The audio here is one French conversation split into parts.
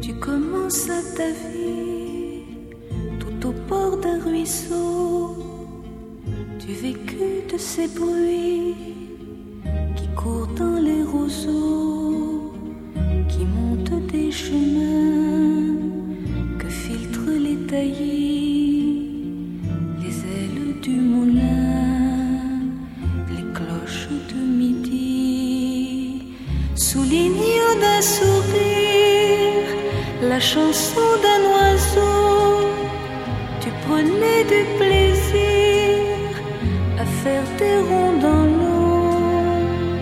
Tu commences ta vie tout au bord d'un ruisseau. Tu vécus de ces bruits qui courent dans les roseaux, qui montent des chemins que filtrent les taillis, les ailes du moulin, les cloches de midi. Souligne d'un sourire la chanson d'un oiseau. Tu prenais du plaisir à faire des ronds dans l'eau.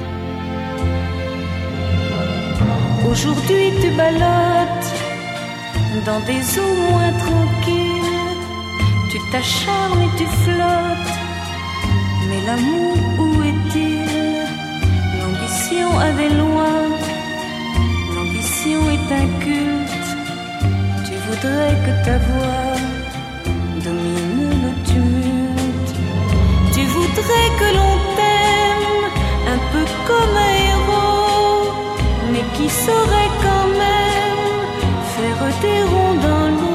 Aujourd'hui tu ballottes dans des eaux moins tranquilles. Tu t'acharnes et tu flottes, mais l'amour où est-il? L'ambition avait loin, l'ambition est un culte. Tu voudrais que ta voix domine le tumulte. Tu voudrais que l'on t'aime un peu comme un héros, mais qui saurait quand même faire des ronds dans l'eau.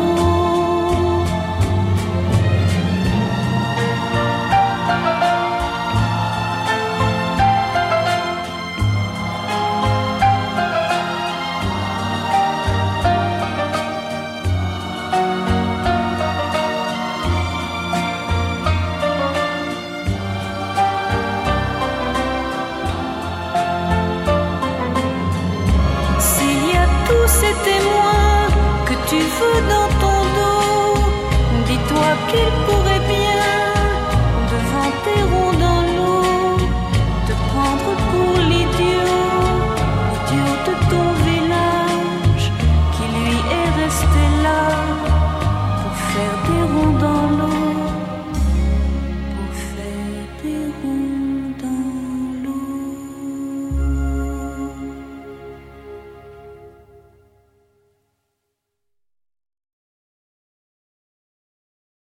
Ces témoins que tu veux dans ton dos, dis-toi qu'ils pourront